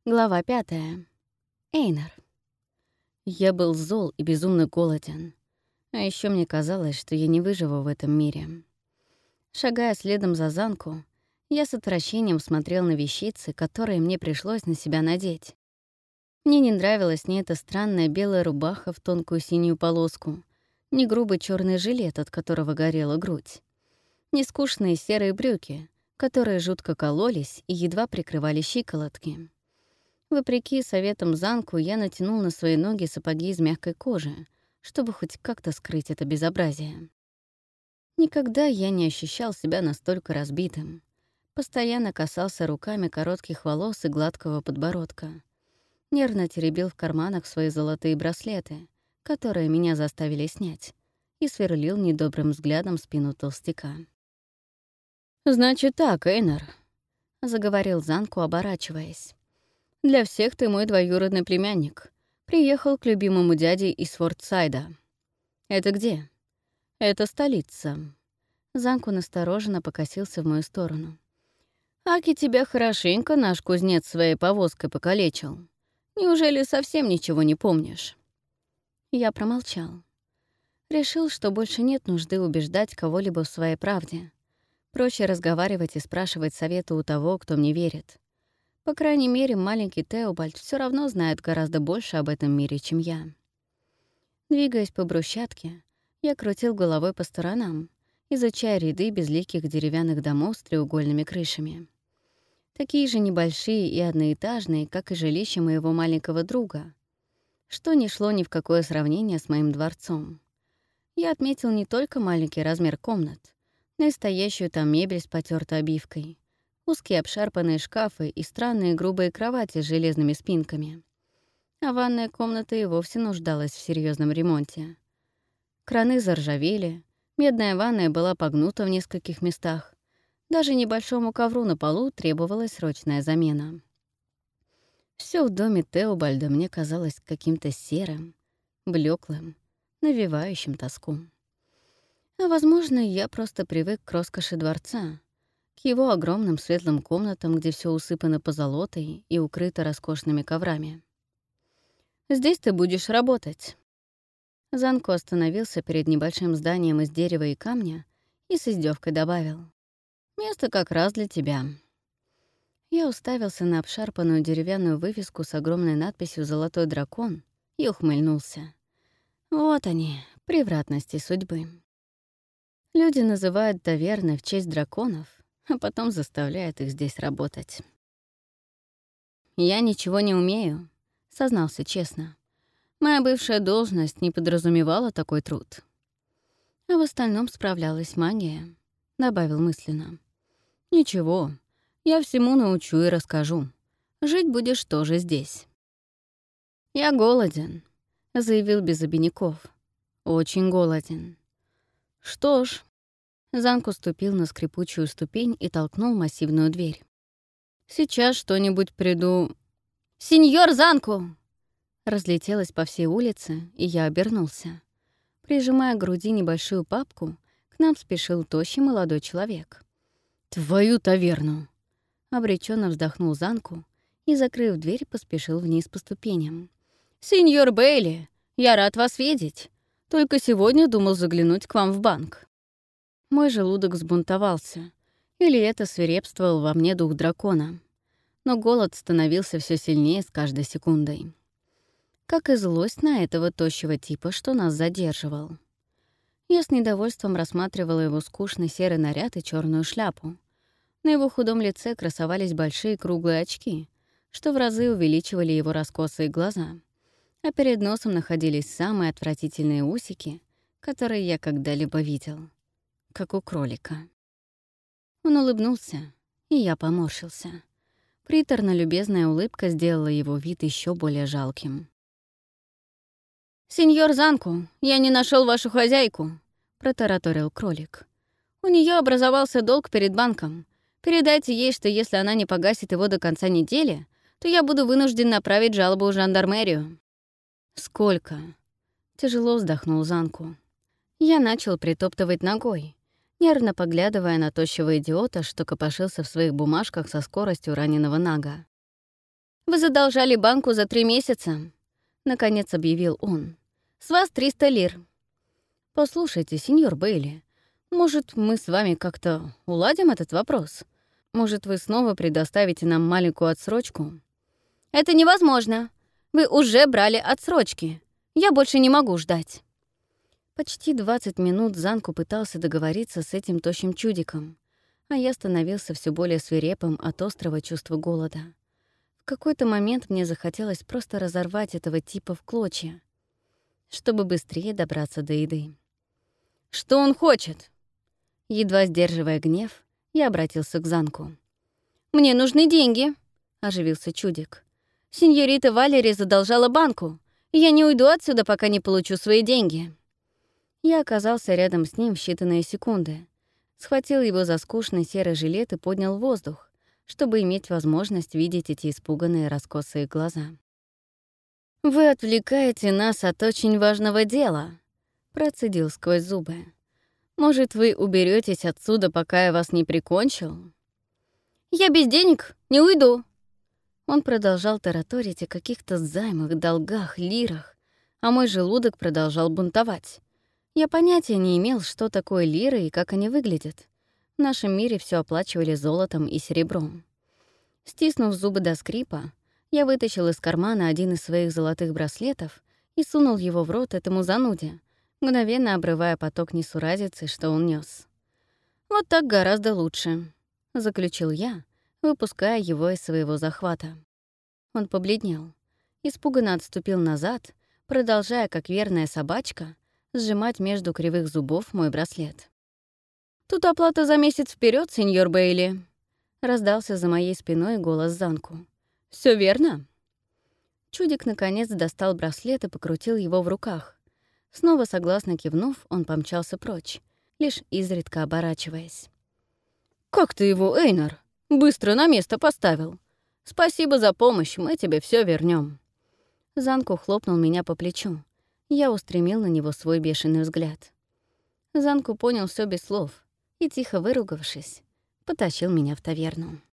Глава 5. Эйнар. Я был зол и безумно голоден. А еще мне казалось, что я не выживу в этом мире. Шагая следом за Занку, я с отвращением смотрел на вещицы, которые мне пришлось на себя надеть. Мне не нравилась ни эта странная белая рубаха в тонкую синюю полоску, ни грубый черный жилет, от которого горела грудь, ни скучные серые брюки, которые жутко кололись и едва прикрывали щиколотки. Вопреки советам Занку, я натянул на свои ноги сапоги из мягкой кожи, чтобы хоть как-то скрыть это безобразие. Никогда я не ощущал себя настолько разбитым. Постоянно касался руками коротких волос и гладкого подбородка. Нервно теребил в карманах свои золотые браслеты, которые меня заставили снять, и сверлил недобрым взглядом спину толстяка. «Значит так, Эйнар», — заговорил Занку, оборачиваясь. «Для всех ты мой двоюродный племянник. Приехал к любимому дяде из Фортсайда. Это где?» «Это столица». Занку настороженно покосился в мою сторону. «Аки тебя хорошенько наш кузнец своей повозкой покалечил. Неужели совсем ничего не помнишь?» Я промолчал. Решил, что больше нет нужды убеждать кого-либо в своей правде. Проще разговаривать и спрашивать совета у того, кто мне верит. По крайней мере, маленький Теобальд все равно знает гораздо больше об этом мире, чем я. Двигаясь по брусчатке, я крутил головой по сторонам, изучая ряды безликих деревянных домов с треугольными крышами. Такие же небольшие и одноэтажные, как и жилище моего маленького друга, что не шло ни в какое сравнение с моим дворцом. Я отметил не только маленький размер комнат, но и стоящую там мебель с потёртой обивкой, узкие обшарпанные шкафы и странные грубые кровати с железными спинками. А ванная комната и вовсе нуждалась в серьезном ремонте. Краны заржавели, медная ванная была погнута в нескольких местах. Даже небольшому ковру на полу требовалась срочная замена. Все в доме Теобальда мне казалось каким-то серым, блеклым, навевающим тоску. А, возможно, я просто привык к роскоши дворца, к его огромным светлым комнатам, где все усыпано позолотой и укрыто роскошными коврами. «Здесь ты будешь работать». Занко остановился перед небольшим зданием из дерева и камня и с издевкой добавил: «Место как раз для тебя». Я уставился на обшарпанную деревянную вывеску с огромной надписью «Золотой дракон» и ухмыльнулся. Вот они, превратности судьбы. Люди называют таверны в честь драконов, а потом заставляют их здесь работать. «Я ничего не умею», — сознался честно. «Моя бывшая должность не подразумевала такой труд». «А в остальном справлялась магия», — добавил мысленно. «Ничего, я всему научу и расскажу. Жить будешь тоже здесь». «Я голоден», — заявил без обиняков. «Очень голоден». «Что ж». Занку ступил на скрипучую ступень и толкнул массивную дверь. «Сейчас что-нибудь приду...» «Сеньор Занку!» Разлетелось по всей улице, и я обернулся. Прижимая к груди небольшую папку, к нам спешил тощий молодой человек. «Твою таверну!» Обреченно вздохнул Занку и, закрыв дверь, поспешил вниз по ступеням. «Сеньор Бейли, я рад вас видеть. Только сегодня думал заглянуть к вам в банк». Мой желудок взбунтовался. Или это свирепствовал во мне дух дракона. Но голод становился все сильнее с каждой секундой. Как и злость на этого тощего типа, что нас задерживал. Я с недовольством рассматривала его скучный серый наряд и черную шляпу. На его худом лице красовались большие круглые очки, что в разы увеличивали его раскосые глаза. А перед носом находились самые отвратительные усики, которые я когда-либо видел. Как у кролика. Он улыбнулся, и я поморщился. Приторно-любезная улыбка сделала его вид еще более жалким. «Сеньор Занку, я не нашел вашу хозяйку», — протараторил кролик. «У нее образовался долг перед банком. Передайте ей, что если она не погасит его до конца недели, то я буду вынужден направить жалобу в жандармерию». «Сколько?» — тяжело вздохнул Занку. Я начал притоптывать ногой, нервно поглядывая на тощего идиота, что копошился в своих бумажках со скоростью раненого нага. Вы задолжали банку за 3 месяца», — наконец объявил он. «С вас 300 лир». «Послушайте, сеньор Бейли, может, мы с вами как-то уладим этот вопрос? Может, вы снова предоставите нам маленькую отсрочку?» «Это невозможно. Вы уже брали отсрочки. Я больше не могу ждать». Почти 20 минут Занку пытался договориться с этим тощим чудиком, а я становился все более свирепым от острого чувства голода. В какой-то момент мне захотелось просто разорвать этого типа в клочья, чтобы быстрее добраться до еды. «Что он хочет?» Едва сдерживая гнев, я обратился к Занку. «Мне нужны деньги», — оживился чудик. «Сеньорита Валери задолжала банку, и я не уйду отсюда, пока не получу свои деньги». Я оказался рядом с ним в считанные секунды, схватил его за скучный серый жилет и поднял в воздух, чтобы иметь возможность видеть эти испуганные раскосые глаза. «Вы отвлекаете нас от очень важного дела», — процедил сквозь зубы. «Может, вы уберетесь отсюда, пока я вас не прикончил?» «Я без денег не уйду». Он продолжал тараторить о каких-то займах, долгах, лирах, а мой желудок продолжал бунтовать. Я понятия не имел, что такое лиры и как они выглядят. В нашем мире все оплачивали золотом и серебром. Стиснув зубы до скрипа, я вытащил из кармана один из своих золотых браслетов и сунул его в рот этому зануде, мгновенно обрывая поток несуразицы, что он нёс. «Вот так гораздо лучше», — заключил я, выпуская его из своего захвата. Он побледнел, испуганно отступил назад, продолжая, как верная собачка, сжимать между кривых зубов мой браслет. «Тут оплата за месяц вперед, сеньор Бейли», — раздался за моей спиной голос Занку. Все верно?» Чудик наконец достал браслет и покрутил его в руках. Снова согласно кивнув, он помчался прочь, лишь изредка оборачиваясь. «Как ты его, Эйнар? Быстро на место поставил. Спасибо за помощь, мы тебе все вернем. Занку хлопнул меня по плечу. Я устремил на него свой бешеный взгляд. Занку понял все без слов и, тихо выругавшись, потащил меня в таверну.